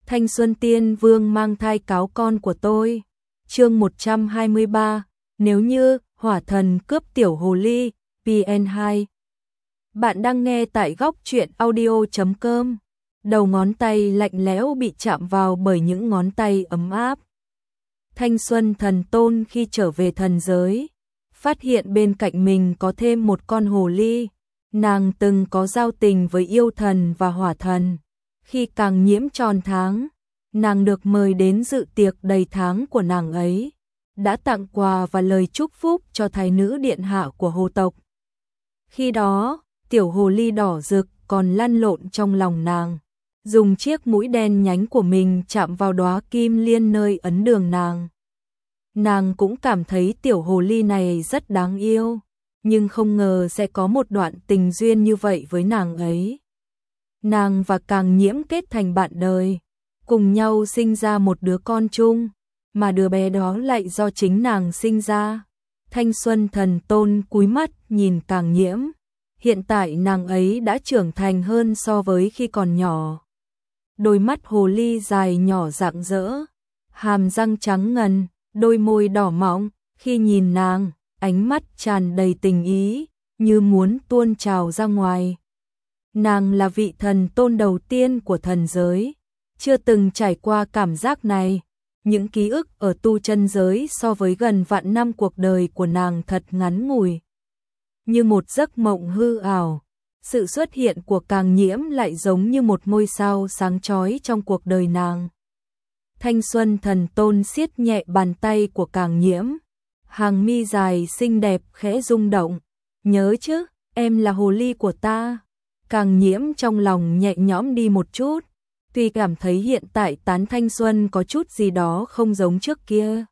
Thanh Xuân Tiên Vương mang thai cáo con của tôi. Chương 123, nếu như hỏa thần cướp tiểu hồ ly, PN2. Bạn đang nghe tại góc truyện audio.com. Đầu ngón tay lạnh lẽo bị chạm vào bởi những ngón tay ấm áp. Thanh Xuân Thần Tôn khi trở về thần giới, phát hiện bên cạnh mình có thêm một con hồ ly. Nàng từng có giao tình với yêu thần và hỏa thần. Khi Càng Nhiễm tròn tháng, nàng được mời đến dự tiệc đầy tháng của nàng ấy, đã tặng quà và lời chúc phúc cho thái nữ điện hạ của hồ tộc. Khi đó, tiểu hồ ly đỏ rực còn lăn lộn trong lòng nàng, dùng chiếc mũi đen nhánh của mình chạm vào đóa kim liên nơi ấn đường nàng. Nàng cũng cảm thấy tiểu hồ ly này rất đáng yêu, nhưng không ngờ sẽ có một đoạn tình duyên như vậy với nàng ấy. Nàng và Càng Nhiễm kết thành bạn đời, cùng nhau sinh ra một đứa con chung, mà đứa bé đó lại do chính nàng sinh ra. Thanh Xuân Thần Tôn cúi mắt nhìn Càng Nhiễm, hiện tại nàng ấy đã trưởng thành hơn so với khi còn nhỏ. Đôi mắt hồ ly dài nhỏ rạng rỡ, hàm răng trắng ngần, đôi môi đỏ mọng, khi nhìn nàng, ánh mắt tràn đầy tình ý, như muốn tuôn trào ra ngoài. Nàng là vị thần tôn đầu tiên của thần giới, chưa từng trải qua cảm giác này. Những ký ức ở tu chân giới so với gần vạn năm cuộc đời của nàng thật ngắn ngủi, như một giấc mộng hư ảo. Sự xuất hiện của Càng Nhiễm lại giống như một ngôi sao sáng chói trong cuộc đời nàng. Thanh Xuân Thần Tôn siết nhẹ bàn tay của Càng Nhiễm, hàng mi dài xinh đẹp khẽ rung động. Nhớ chứ, em là hồ ly của ta. Càng Nhiễm trong lòng nhẹ nhõm đi một chút, tuy cảm thấy hiện tại Tán Thanh Xuân có chút gì đó không giống trước kia,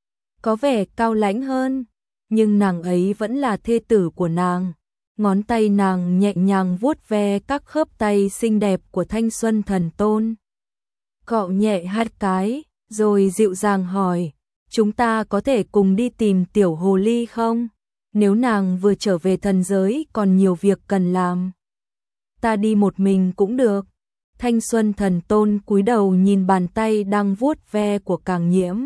có vẻ cao lãnh hơn, nhưng nàng ấy vẫn là thê tử của nàng. Ngón tay nàng nhẹ nhàng vuốt ve các khớp tay xinh đẹp của Thanh Xuân Thần Tôn, cọ nhẹ hai cái, rồi dịu dàng hỏi, chúng ta có thể cùng đi tìm tiểu hồ ly không? Nếu nàng vừa trở về thần giới còn nhiều việc cần làm, ta đi một mình cũng được. Thanh Xuân Thần Tôn cúi đầu nhìn bàn tay đang vuốt ve của Càng Nhiễm.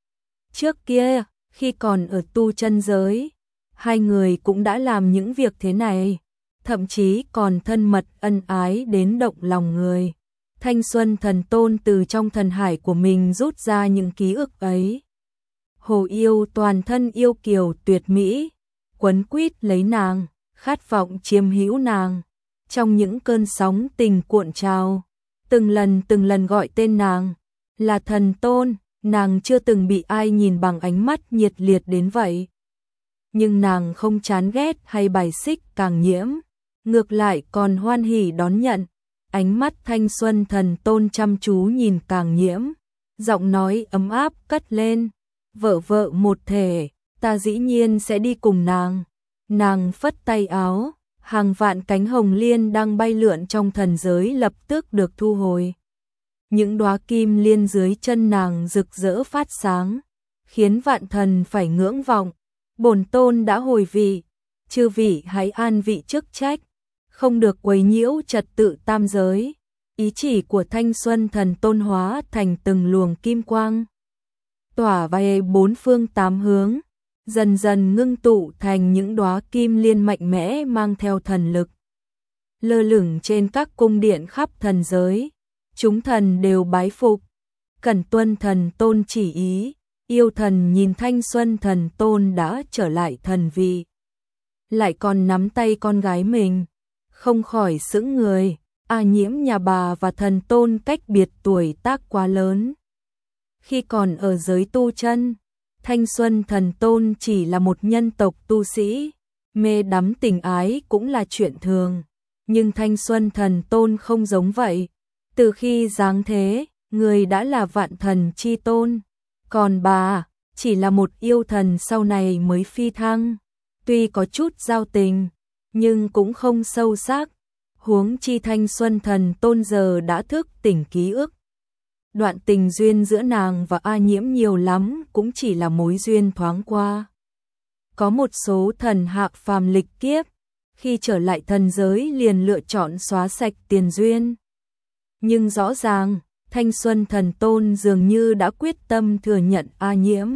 Trước kia, khi còn ở tu chân giới, hai người cũng đã làm những việc thế này, thậm chí còn thân mật ân ái đến động lòng người. Thanh Xuân Thần Tôn từ trong thần hải của mình rút ra những ký ức ấy. Hồ yêu toàn thân yêu kiều tuyệt mỹ, quấn quýt lấy nàng, khát vọng chiếm hữu nàng. Trong những cơn sóng tình cuộn trào, từng lần gọi tên nàng là Thần Tôn. Nàng chưa từng bị ai nhìn bằng ánh mắt nhiệt liệt đến vậy. Nhưng nàng không chán ghét hay bài xích Càng Nhiễm, ngược lại còn hoan hỉ đón nhận. Ánh mắt Thanh Xuân Thần Tôn chăm chú nhìn Càng Nhiễm, giọng nói ấm áp cất lên, vợ một thể, ta dĩ nhiên sẽ đi cùng nàng. Nàng phất tay áo, hàng vạn cánh hồng liên đang bay lượn trong thần giới lập tức được thu hồi. Những đóa kim liên dưới chân nàng rực rỡ phát sáng, khiến vạn thần phải ngưỡng vọng. Bổn tôn đã hồi vị, chư vị hãy an vị chức trách, không được quấy nhiễu trật tự tam giới. Ý chỉ của Thanh Xuân Thần Tôn hóa thành từng luồng kim quang, tỏa về bốn phương tám hướng, dần dần ngưng tụ thành những đóa kim liên mạnh mẽ mang theo thần lực. Lơ lửng trên các cung điện khắp thần giới, chúng thần đều bái phục, cẩn tuân Thần Tôn chỉ ý. Yêu thần nhìn Thanh Xuân Thần Tôn đã trở lại thần vị, lại còn nắm tay con gái mình, không khỏi sững người. Nhiễm nhà bà và Thần Tôn cách biệt tuổi tác quá lớn. Khi còn ở giới tu chân, Thanh Xuân Thần Tôn chỉ là một nhân tộc tu sĩ, mê đắm tình ái cũng là chuyện thường. Nhưng Thanh Xuân Thần Tôn không giống vậy. Từ khi giáng thế, người đã là vạn thần chi tôn, còn bà chỉ là một yêu thần sau này mới phi thăng. Tuy có chút giao tình, nhưng cũng không sâu sắc. Huống chi Thanh Xuân Thần Tôn giờ đã thức tỉnh ký ức. Đoạn tình duyên giữa nàng và Nhiễm nhiều lắm cũng chỉ là mối duyên thoáng qua. Có một số thần hạ phàm lịch kiếp, khi trở lại thần giới liền lựa chọn xóa sạch tiền duyên. Nhưng rõ ràng, Thanh Xuân Thần Tôn dường như đã quyết tâm thừa nhận A Nhiễm.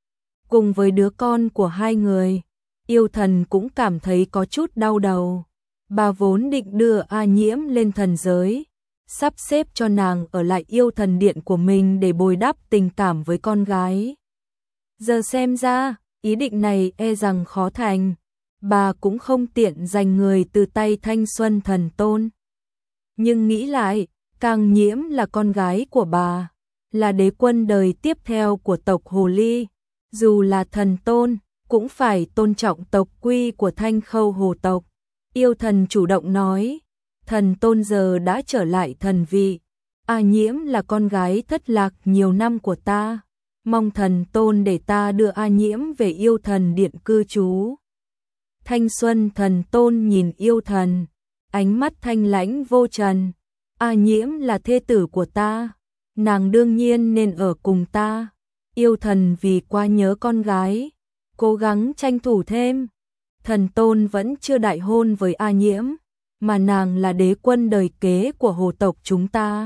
Cùng với đứa con của hai người, yêu thần cũng cảm thấy có chút đau đầu. Bà vốn định đưa A Nhiễm lên thần giới, sắp xếp cho nàng ở lại yêu thần điện của mình để bồi đắp tình cảm với con gái. Giờ xem ra, ý định này e rằng khó thành, bà cũng không tiện giành người từ tay Thanh Xuân Thần Tôn. Nhưng nghĩ lại, Càng Nhiễm là con gái của bà, là đế quân đời tiếp theo của tộc Hồ Ly, dù là thần tôn, cũng phải tôn trọng tộc quy của Thanh Khâu Hồ tộc. Yêu thần chủ động nói, thần tôn giờ đã trở lại thần vị, A Nhiễm là con gái thất lạc nhiều năm của ta, mong thần tôn để ta đưa A Nhiễm về yêu thần điện cư trú. Thanh Xuân Thần Tôn nhìn yêu thần, ánh mắt thanh lãnh vô trần, A Nhiễm là thê tử của ta, nàng đương nhiên nên ở cùng ta. Yêu thần vì quá nhớ con gái, cố gắng tranh thủ thêm. Thần Tôn vẫn chưa đại hôn với A Nhiễm, mà nàng là đế quân đời kế của hồ tộc chúng ta.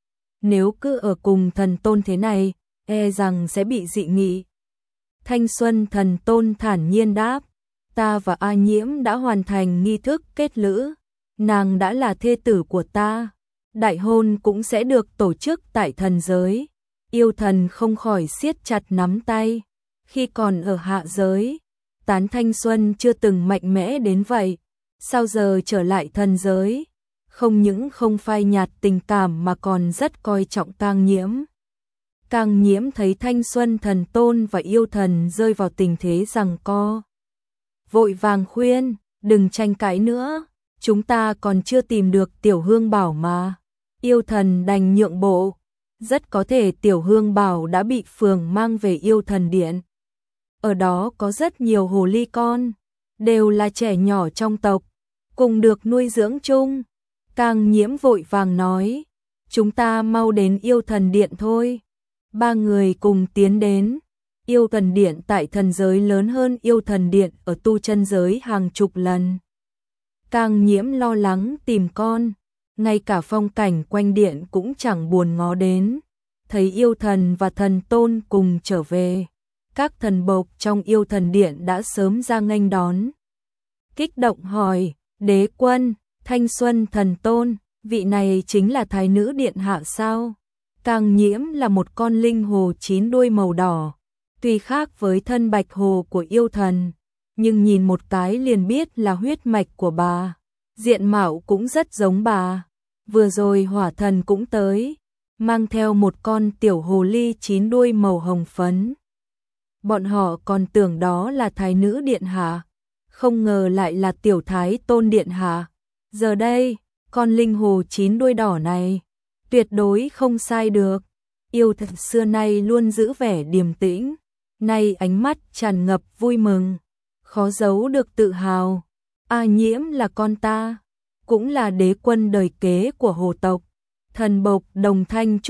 Nếu cứ ở cùng thần Tôn thế này, e rằng sẽ bị dị nghị. Thanh Xuân Thần Tôn thản nhiên đáp, ta và A Nhiễm đã hoàn thành nghi thức kết lữ, nàng đã là thê tử của ta, đại hôn cũng sẽ được tổ chức tại thần giới. Yêu thần không khỏi siết chặt nắm tay, khi còn ở hạ giới, Tán Thanh Xuân chưa từng mạnh mẽ đến vậy, sao giờ trở lại thần giới, không những không phai nhạt tình cảm mà còn rất coi trọng Càng Nhiễm. Càng Nhiễm thấy Thanh Xuân Thần Tôn và yêu thần rơi vào tình thế giằng co, vội vàng khuyên, đừng tranh cãi nữa, chúng ta còn chưa tìm được Tiểu Hương Bảo mà. Yêu thần đành nhượng bộ, rất có thể Tiểu Hương Bảo đã bị phường mang về yêu thần điện. Ở đó có rất nhiều hồ ly con, đều là trẻ nhỏ trong tộc, cùng được nuôi dưỡng chung. Càng Nhiễm vội vàng nói, chúng ta mau đến yêu thần điện thôi. Ba người cùng tiến đến. Yêu thần điện tại thần giới lớn hơn yêu thần điện ở tu chân giới hàng chục lần. Càng Nhiễm lo lắng tìm con, ngay cả phong cảnh quanh điện cũng chẳng buồn ngó đến. Thấy yêu thần và thần tôn cùng trở về, các thần bộc trong yêu thần điện đã sớm ra nghênh đón. Kích động hỏi, đế quân, Thanh Xuân Thần Tôn, vị này chính là thái nữ điện hạ sao? Càng Nhiễm là một con linh hồ 9 đuôi màu đỏ, tuy khác với thân bạch hồ của yêu thần, nhưng nhìn một cái liền biết là huyết mạch của bà, diện mạo cũng rất giống bà. Vừa rồi hỏa thần cũng tới, mang theo một con tiểu hồ ly 9 đuôi màu hồng phấn. Bọn họ còn tưởng đó là thái nữ điện hạ, không ngờ lại là tiểu thái tôn điện hạ. Giờ đây, con linh hồ 9 đuôi đỏ này, tuyệt đối không sai được. Yêu thần xưa nay luôn giữ vẻ điềm tĩnh, nay ánh mắt tràn ngập vui mừng, khó giấu được tự hào. A Nhiễm là con ta, cũng là đế quân đời kế của hồ tộc. Thần bộc đồng thanh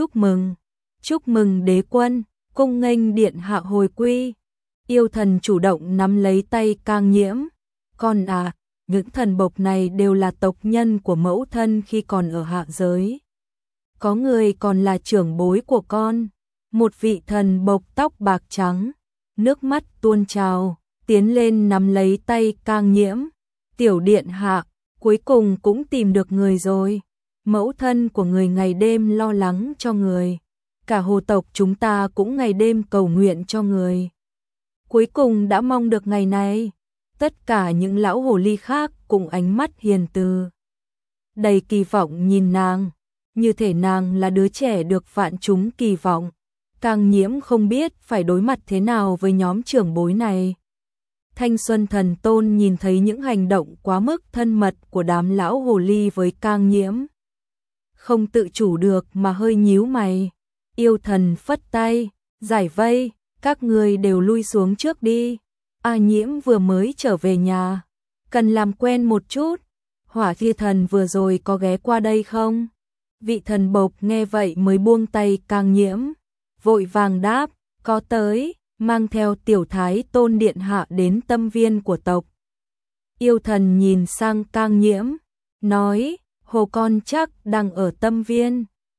chúc mừng đế quân, cung nghênh điện hạ hồi quy. Yêu thần chủ động nắm lấy tay Càng Nhiễm, con à, những thần bộc này đều là tộc nhân của mẫu thân khi còn ở hạ giới. Có người còn là trưởng bối của con. Một vị thần bộc tóc bạc trắng, nước mắt tuôn trào, tiến lên nắm lấy tay Càng Nhiễm. Tiểu điện hạ, cuối cùng cũng tìm được người rồi. Mẫu thân của người ngày đêm lo lắng cho người. Cả hồ tộc chúng ta cũng ngày đêm cầu nguyện cho người. Cuối cùng đã mong được ngày này. Tất cả những lão hồ ly khác cùng ánh mắt hiền từ, đầy kỳ vọng nhìn nàng, như thể nàng là đứa trẻ được vạn chúng kỳ vọng. Càng Nhiễm không biết phải đối mặt thế nào với nhóm trưởng bối này. Thanh Xuân Thần Tôn nhìn thấy những hành động quá mức thân mật của đám lão hồ ly với Càng Nhiễm, không tự chủ được mà hơi nhíu mày. Yêu thần phất tay, giải vây, các người đều lui xuống trước đi. A Nhiễm vừa mới trở về nhà, cần làm quen một chút. Hỏa Thi Thần vừa rồi có ghé qua đây không? Vị thần bộc nghe vậy mới buông tay Càng Nhiễm, vội vàng đáp, có tới, mang theo tiểu thái tôn điện hạ đến tâm viên của tộc. Yêu thần nhìn sang Càng Nhiễm, nói, hồ con chắc đang ở tâm viên.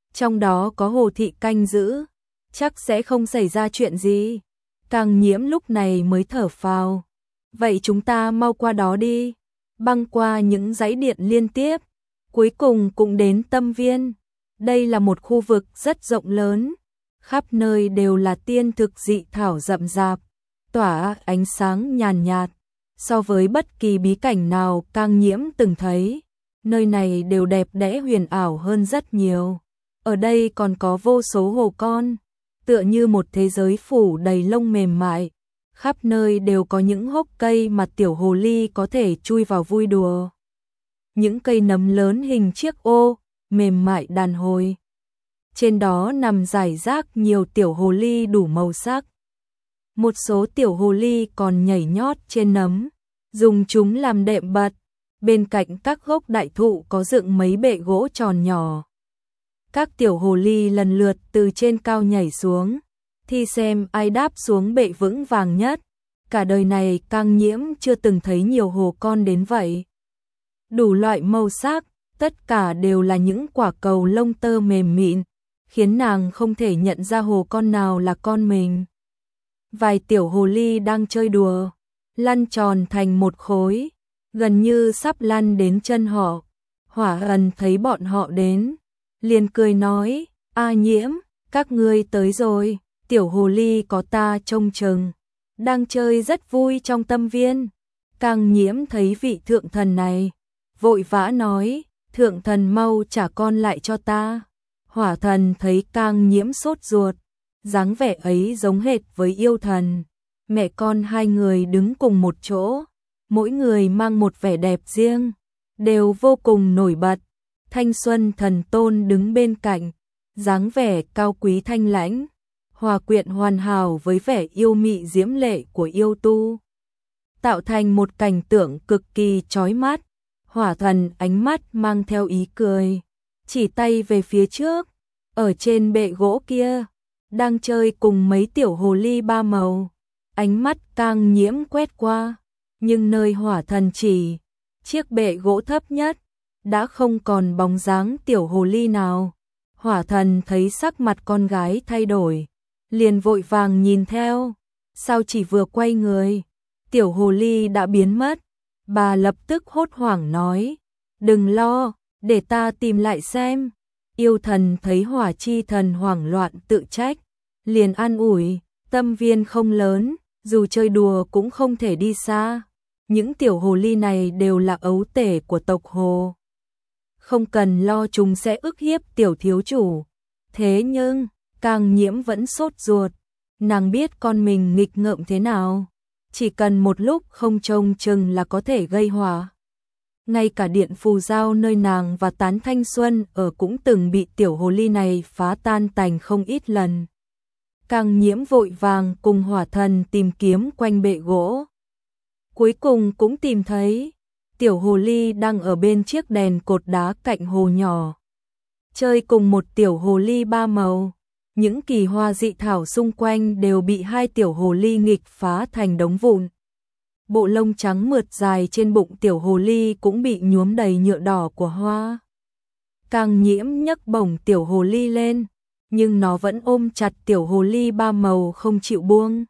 trong đó có Hồ thị canh giữ, chắc sẽ không xảy ra chuyện gì. Càng Nhiễm lúc này mới thở phào. Vậy chúng ta mau qua đó đi. Băng qua những dãy điện liên tiếp, cuối cùng cũng đến Tâm Viên. Đây là một khu vực rất rộng lớn, khắp nơi đều là tiên thực dị thảo rậm rạp, tỏa ánh sáng nhàn nhạt. So với bất kỳ bí cảnh nào Càng Nhiễm từng thấy, nơi này đều đẹp đẽ huyền ảo hơn rất nhiều. Ở đây còn có vô số hồ con, tựa như một thế giới phủ đầy lông mềm mại. Khắp nơi đều có những hốc cây mà tiểu hồ ly có thể chui vào vui đùa. Những cây nấm lớn hình chiếc ô, mềm mại đàn hồi. Trên đó nằm rải rác nhiều tiểu hồ ly đủ màu sắc. Một số tiểu hồ ly còn nhảy nhót trên nấm, dùng chúng làm đệm bật. Bên cạnh các gốc đại thụ có dựng mấy bệ gỗ tròn nhỏ. Các tiểu hồ ly lần lượt từ trên cao nhảy xuống, thì xem ai đáp xuống bệ vững vàng nhất. Cả đời này Càng Nhiễm chưa từng thấy nhiều hồ con đến vậy. Đủ loại màu sắc, tất cả đều là những quả cầu lông tơ mềm mịn, khiến nàng không thể nhận ra hồ con nào là con mình. Vài tiểu hồ ly đang chơi đùa, lăn tròn thành một khối, gần như sắp lăn đến chân họ. Hỏa Ẩn thấy bọn họ đến, liền cười nói, A Nhiễm, các ngươi tới rồi, tiểu hồ ly có ta trông chừng, đang chơi rất vui trong Tâm Viên. Càng Nhiễm thấy vị thượng thần này, vội vã nói, thượng thần mau trả con lại cho ta. Hỏa Thần thấy Càng Nhiễm sốt ruột, dáng vẻ ấy giống hệt với yêu thần. Mẹ con hai người đứng cùng một chỗ, mỗi người mang một vẻ đẹp riêng, đều vô cùng nổi bật. Thanh Xuân Thần Tôn đứng bên cạnh, dáng vẻ cao quý thanh lãnh, hòa quyện hoàn hảo với vẻ yêu mị diễm lệ của yêu tu, tạo thành một cảnh tượng cực kỳ chói mắt. Hỏa Thần ánh mắt mang theo ý cười, chỉ tay về phía trước, ở trên bệ gỗ kia, đang chơi cùng mấy tiểu hồ ly ba màu. Ánh mắt Càng Nhiễm quét qua, nhưng nơi Hỏa Thần chỉ, chiếc bệ gỗ thấp nhất, đã không còn bóng dáng tiểu hồ ly nào. Hỏa Thần thấy sắc mặt con gái thay đổi, liền vội vàng nhìn theo, sao chỉ vừa quay người, tiểu hồ ly đã biến mất. Bà lập tức hốt hoảng nói, đừng lo, để ta tìm lại xem. Yêu thần thấy Hỏa Chi Thần hoảng loạn tự trách, liền an ủi, Tâm Viên không lớn, dù chơi đùa cũng không thể đi xa. Những tiểu hồ ly này đều là ấu tể của tộc hồ, không cần lo chúng sẽ ức hiếp tiểu thiếu chủ. Thế nhưng, Càng Nhiễm vẫn sốt ruột, nàng biết con mình nghịch ngợm thế nào, chỉ cần một lúc không trông chừng là có thể gây họa. Ngay cả điện phù giao nơi nàng và Tán Thanh Xuân ở cũng từng bị tiểu hồ ly này phá tan tành không ít lần. Càng Nhiễm vội vàng cùng Hỏa Thần tìm kiếm quanh bệ gỗ. Cuối cùng cũng tìm thấy, tiểu hồ ly đang ở bên chiếc đèn cột đá cạnh hồ nhỏ, chơi cùng một tiểu hồ ly ba màu. Những kỳ hoa dị thảo xung quanh đều bị hai tiểu hồ ly nghịch phá thành đống vụn. Bộ lông trắng mượt dài trên bụng tiểu hồ ly cũng bị nhuốm đầy nhựa đỏ của hoa. Càng Nhiễm nhấc bổng tiểu hồ ly lên, nhưng nó vẫn ôm chặt tiểu hồ ly ba màu không chịu buông.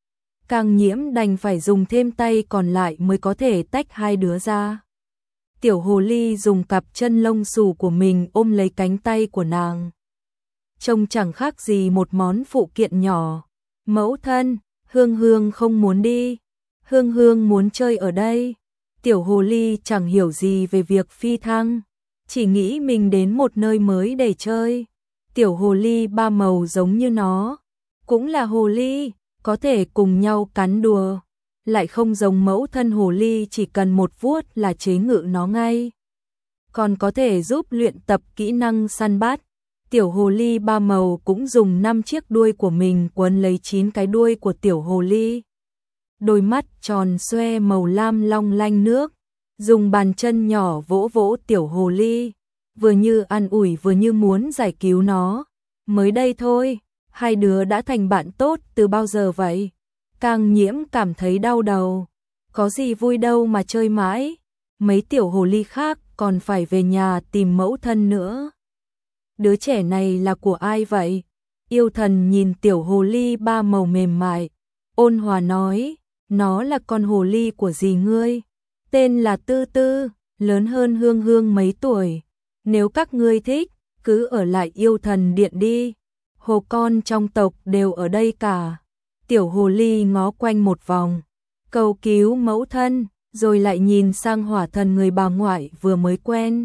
Càng Nhiễm đành phải dùng thêm tay còn lại mới có thể tách hai đứa ra. Tiểu hồ ly dùng cặp chân lông xù của mình ôm lấy cánh tay của nàng, trông chẳng khác gì một món phụ kiện nhỏ. Mẫu thân, Hương Hương không muốn đi, Hương Hương muốn chơi ở đây. Tiểu hồ ly chẳng hiểu gì về việc phi thăng, chỉ nghĩ mình đến một nơi mới để chơi. Tiểu hồ ly ba màu giống như nó, cũng là hồ ly, có thể cùng nhau cắn đùa, lại không giống mẫu thân hồ ly chỉ cần một vuốt là chế ngự nó ngay, còn có thể giúp luyện tập kỹ năng săn bắt. Tiểu hồ ly ba màu cũng dùng 5 chiếc đuôi của mình quấn lấy 9 cái đuôi của tiểu hồ ly. Đôi mắt tròn xoe màu lam long lanh nước, dùng bàn chân nhỏ vỗ vỗ tiểu hồ ly, vừa như an ủi vừa như muốn giải cứu nó. Mới đây thôi, hai đứa đã thành bạn tốt từ bao giờ vậy? Càng Nhiễm cảm thấy đau đầu, có gì vui đâu mà chơi mãi, mấy tiểu hồ ly khác còn phải về nhà tìm mẫu thân nữa. đứa trẻ này là của ai vậy? Yêu thần nhìn tiểu hồ ly ba màu mềm mại, ôn hòa nói, nó là con hồ ly của dì ngươi, tên là Tư Tư, lớn hơn Hương Hương mấy tuổi. Nếu các ngươi thích, cứ ở lại yêu thần điện đi, hồ con trong tộc đều ở đây cả. Tiểu hồ ly ngó quanh một vòng, cầu cứu mẫu thân, rồi lại nhìn sang hỏa thần người bà ngoại vừa mới quen.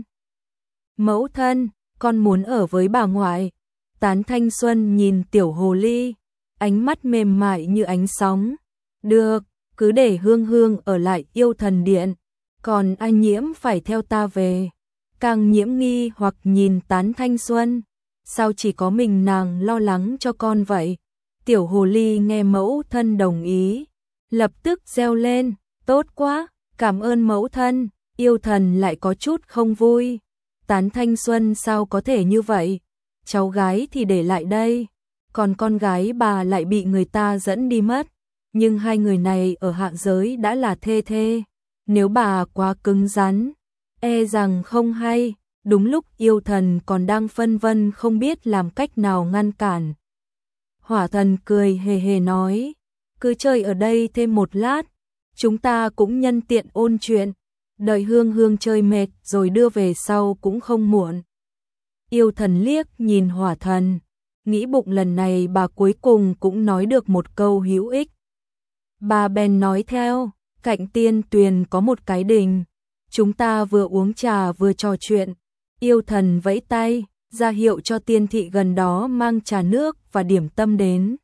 Mẫu thân, con muốn ở với bà ngoại. Tán Thanh Xuân nhìn tiểu hồ ly, ánh mắt mềm mại như ánh sóng. Được, cứ để Hương Hương ở lại yêu thần điện, còn anh Nhiễm phải theo ta về. Càng Nhiễm nghi hoặc nhìn Tán Thanh Xuân, sao chỉ có mình nàng lo lắng cho con vậy? Tiểu hồ ly nghe mẫu thân đồng ý, lập tức reo lên, tốt quá, cảm ơn mẫu thân. Yêu thần lại có chút không vui. Tán Thanh Xuân sao có thể như vậy? Cháu gái thì để lại đây, còn con gái bà lại bị người ta dẫn đi mất. Nhưng hai người này ở hạ giới đã là thê thê, nếu bà quá cứng rắn, e rằng không hay. Đúng lúc yêu thần còn đang phân vân không biết làm cách nào ngăn cản, hỏa thần cười hề hề nói, cứ chơi ở đây thêm một lát, chúng ta cũng nhân tiện ôn chuyện, đợi Hương Hương chơi mệt rồi đưa về sau cũng không muộn. Yêu thần liếc nhìn hỏa thần, nghĩ bụng lần này bà cuối cùng cũng nói được một câu hữu ích. Bà bèn nói theo, cạnh tiên tuyền có một cái đình, chúng ta vừa uống trà vừa trò chuyện. Yêu thần vẫy tay, ra hiệu cho tiên thị gần đó mang trà nước và điểm tâm đến.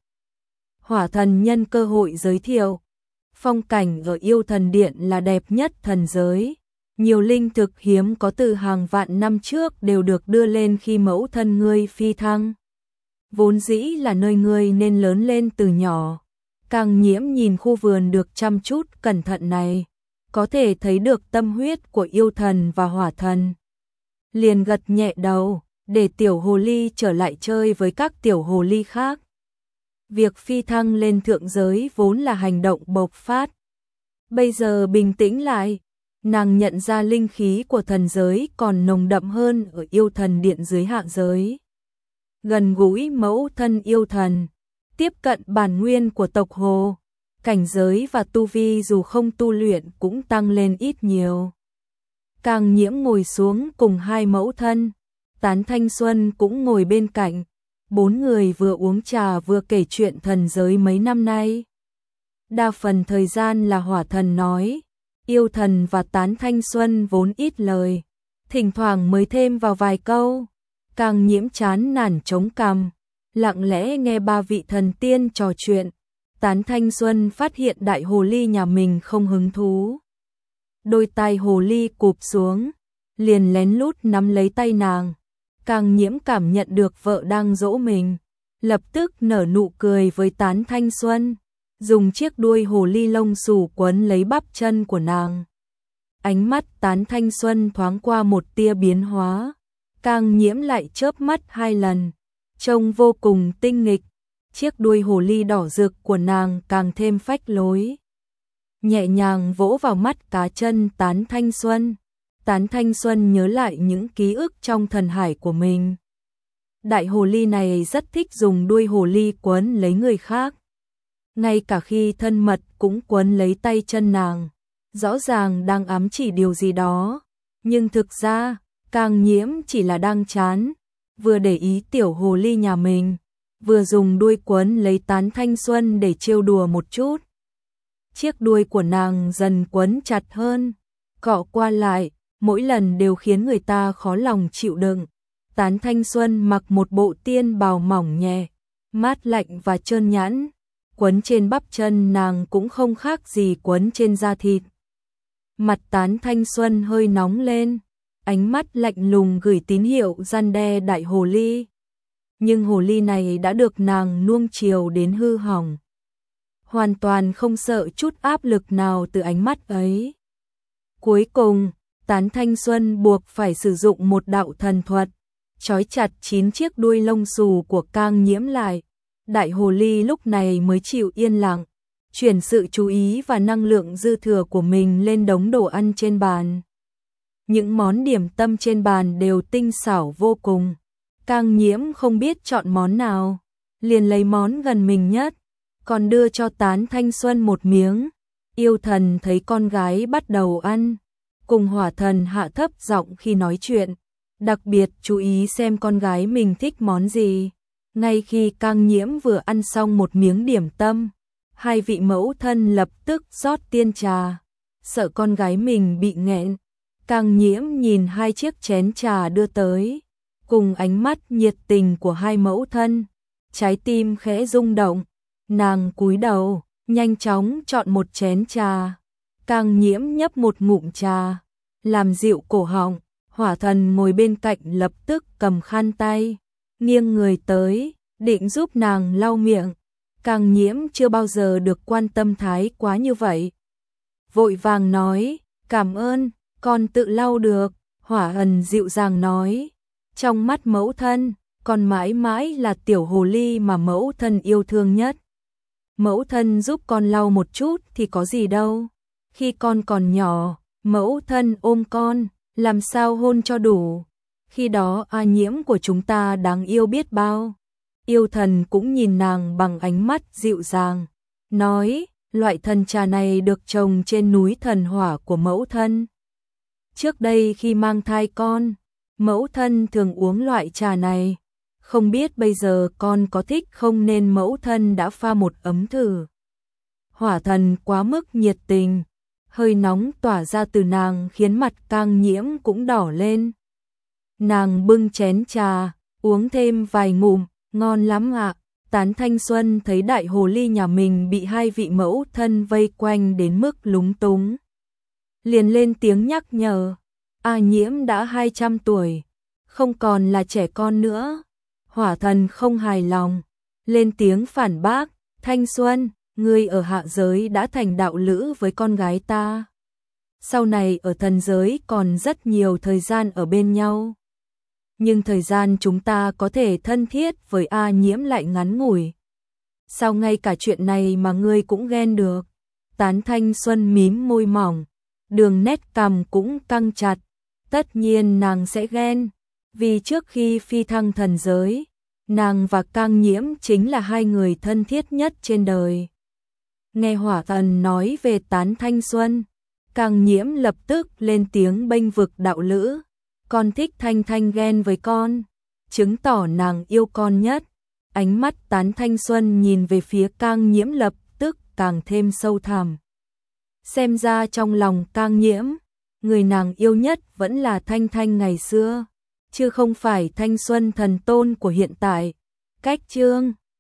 Hỏa thần nhân cơ hội giới thiệu, phong cảnh ở yêu thần điện là đẹp nhất thần giới. Nhiều linh thực hiếm có từ hàng vạn năm trước đều được đưa lên khi mẫu thân ngươi phi thăng. Vốn dĩ là nơi ngươi nên lớn lên từ nhỏ. Càng Nhiễm nhìn khu vườn được chăm chút cẩn thận này, có thể thấy được tâm huyết của yêu thần và hỏa thần. Liền gật nhẹ đầu, để tiểu hồ ly trở lại chơi với các tiểu hồ ly khác. Việc phi thăng lên thượng giới vốn là hành động bộc phát. Bây giờ bình tĩnh lại, nàng nhận ra linh khí của thần giới còn nồng đậm hơn ở yêu thần điện dưới hạ giới. Gần gũi mẫu thân yêu thần, tiếp cận bản nguyên của tộc hồ, cảnh giới và tu vi dù không tu luyện cũng tăng lên ít nhiều. Càng Nhiễm ngồi xuống cùng hai mẫu thân, Tán Thanh Xuân cũng ngồi bên cạnh, bốn người vừa uống trà vừa kể chuyện thần giới mấy năm nay. Đa phần thời gian là hỏa thần nói, yêu thần và Tán Thanh Xuân vốn ít lời, thỉnh thoảng mới thêm vào vài câu. Càng Nhiễm chán nản chống cằm, lặng lẽ nghe ba vị thần tiên trò chuyện. Tán Thanh Xuân phát hiện đại hồ ly nhà mình không hứng thú. Đôi tai hồ ly cụp xuống, liền lén lút nắm lấy tay nàng. Càng Nhiễm cảm nhận được vợ đang dỗ mình, lập tức nở nụ cười với Tán Thanh Xuân, dùng chiếc đuôi hồ ly lông xù quấn lấy bắp chân của nàng. Ánh mắt Tán Thanh Xuân thoáng qua một tia biến hóa, Càng Nhiễm lại chớp mắt hai lần, trông vô cùng tinh nghịch. Chiếc đuôi hồ ly đỏ rực của nàng càng thêm phách lối. Nhẹ nhàng vỗ vào mắt cá chân Tán Thanh Xuân. Tán Thanh Xuân nhớ lại những ký ức trong thần hải của mình. Đại hồ ly này rất thích dùng đuôi hồ ly quấn lấy người khác. Ngay cả khi thân mật cũng quấn lấy tay chân nàng. Rõ ràng đang ám chỉ điều gì đó. Nhưng thực ra, Càng Nhiễm chỉ là đang chán. Vừa để ý tiểu hồ ly nhà mình, vừa dùng đuôi quấn lấy Tán Thanh Xuân để trêu đùa một chút. Chiếc đuôi của nàng dần quấn chặt hơn, cọ qua lại, mỗi lần đều khiến người ta khó lòng chịu đựng. Tán Thanh Xuân mặc một bộ tiên bào mỏng nhẹ, mát lạnh và trơn nhẵn, quấn trên bắp chân nàng cũng không khác gì quấn trên da thịt. Mặt Tán Thanh Xuân hơi nóng lên, ánh mắt lạnh lùng gửi tín hiệu răn đe đại hồ ly. Nhưng hồ ly này đã được nàng nuông chiều đến hư hỏng, hoàn toàn không sợ chút áp lực nào từ ánh mắt ấy. Cuối cùng, Tán Thanh Xuân buộc phải sử dụng một đạo thần thuật, trói chặt 9 chiếc đuôi lông xù của Càng Nhiễm lại. Đại hồ ly lúc này mới chịu yên lặng, chuyển sự chú ý và năng lượng dư thừa của mình lên đống đồ ăn trên bàn. Những món điểm tâm trên bàn đều tinh xảo vô cùng, Càng Nhiễm không biết chọn món nào, liền lấy món gần mình nhất, còn đưa cho Tán Thanh Xuân một miếng. Yêu Thần thấy con gái bắt đầu ăn, cùng Hỏa Thần hạ thấp giọng khi nói chuyện, đặc biệt chú ý xem con gái mình thích món gì. Ngay khi Càng Nhiễm vừa ăn xong một miếng điểm tâm, hai vị mẫu thân lập tức rót tiên trà, sợ con gái mình bị nghẹn. Càng Nhiễm nhìn hai chiếc chén trà đưa tới, cùng ánh mắt nhiệt tình của hai mẫu thân, trái tim khẽ rung động, nàng cúi đầu, nhanh chóng chọn một chén trà. Càng Nhiễm nhấp một ngụm trà, làm dịu cổ họng. Hỏa Thần ngồi bên cạnh lập tức cầm khăn tay, nghiêng người tới, định giúp nàng lau miệng. Càng Nhiễm chưa bao giờ được quan tâm thái quá như vậy, vội vàng nói, cảm ơn, con tự lau được. Hỏa Thần dịu dàng nói, trong mắt mẫu thân, con mãi mãi là tiểu hồ ly mà mẫu thân yêu thương nhất. Mẫu thân giúp con lau một chút thì có gì đâu. Khi con còn nhỏ, mẫu thân ôm con, làm sao hôn cho đủ. Khi đó A Nhiễm của chúng ta đáng yêu biết bao. Yêu Thần cũng nhìn nàng bằng ánh mắt dịu dàng, nói, loại thần trà này được trồng trên núi thần hỏa của mẫu thân. Trước đây khi mang thai con, mẫu thân thường uống loại trà này. Không biết bây giờ con có thích không nên mẫu thân đã pha một ấm thử. Hỏa Thần quá mức nhiệt tình, hơi nóng tỏa ra từ nàng khiến mặt Càng Nhiễm cũng đỏ lên. Nàng bưng chén trà, uống thêm vài ngụm, ngon lắm ạ. Tán Thanh Xuân thấy đại hồ ly nhà mình bị hai vị mẫu thân vây quanh đến mức lúng túng, liền lên tiếng nhắc nhở, A Nhiễm đã 200 tuổi, không còn là trẻ con nữa. Hỏa Thần không hài lòng, lên tiếng phản bác, Thanh Xuân, ngươi ở hạ giới đã thành đạo lữ với con gái ta. Sau này ở thần giới còn rất nhiều thời gian ở bên nhau. Nhưng thời gian chúng ta có thể thân thiết với A Nhiễm lại ngắn ngủi. Sao ngay cả chuyện này mà ngươi cũng ghen được? Tán Thanh Xuân mím môi mỏng, đường nét cằm cũng căng chặt. Tất nhiên nàng sẽ ghen, vì trước khi phi thăng thần giới, nàng và Càng Nhiễm chính là hai người thân thiết nhất trên đời. Nghe Hỏa Thần nói về Tán Thanh Xuân, Càng Nhiễm lập tức lên tiếng bênh vực đạo lữ. Con thích Thanh Thanh ghen với con, chứng tỏ nàng yêu con nhất. Ánh mắt Tán Thanh Xuân nhìn về phía Càng Nhiễm lập tức càng thêm sâu thẳm. Xem ra trong lòng Càng Nhiễm, người nàng yêu nhất vẫn là Thanh Thanh ngày xưa, chứ không phải Thanh Xuân thần tôn của hiện tại. Cách chương